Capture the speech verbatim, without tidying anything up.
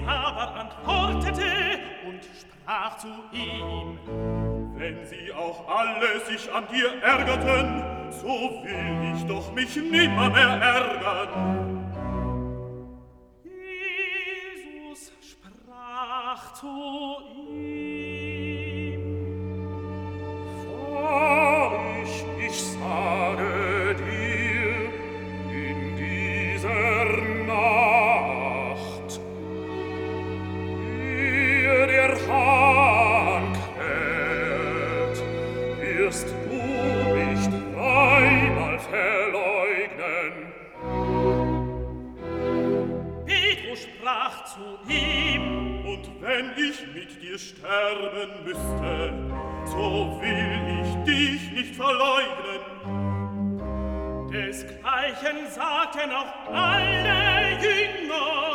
aber antwortete und sprach zu ihm: Wenn sie auch alle sich an dir ärgerten, so will ich doch mich nimmer mehr ärgern. Jesus sprach zu ihm: Wahrlich, ich sage dir, in dieser Nacht, ehe der Hahn kräht, wirst du mich dreimal verleugnen. Petrus sprach zu ihm: Und wenn ich mit dir sterben müsste, so will ich dich nicht verleugnen. Desgleichen sagten auch alle Jünger